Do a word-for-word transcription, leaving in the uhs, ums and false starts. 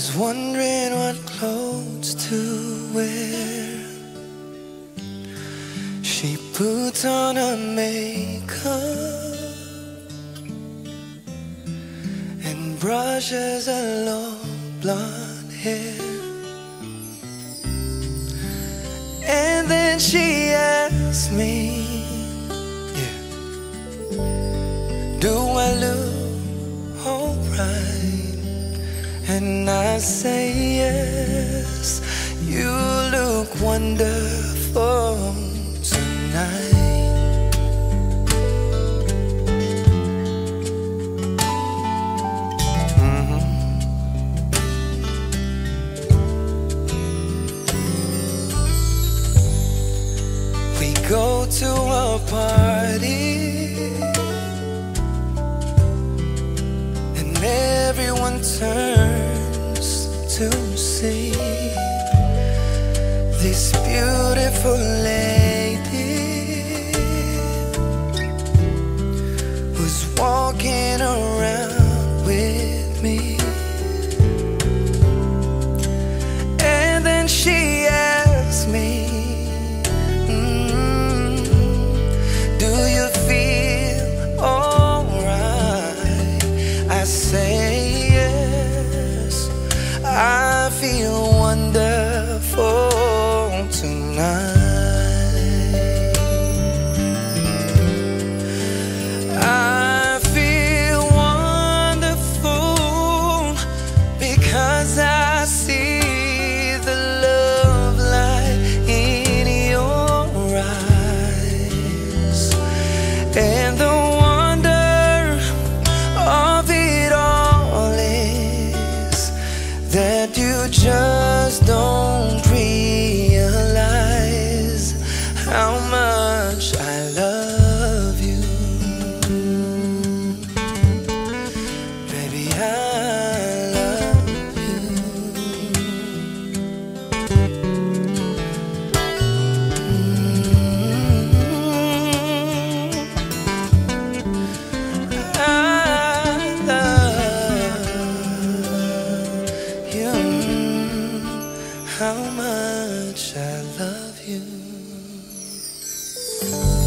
was wondering what clothes to wear. She puts on her makeup and brushes her long blonde hair. And then she asks me, yeah, do I look alright? And I say yes, you look wonderful tonight. Mm-hmm. We go to a party and everyone turns to see this beautiful lady who's walking around with me. And then she asks me, mm, do you feel alright? I say yes, I feel wonderful tonight. I feel wonderful because I see the love light in your eyes, and the wonder of it all is that you just don't realize how much I love you. Baby, I love you. Mm-hmm. I love you. How much I love you.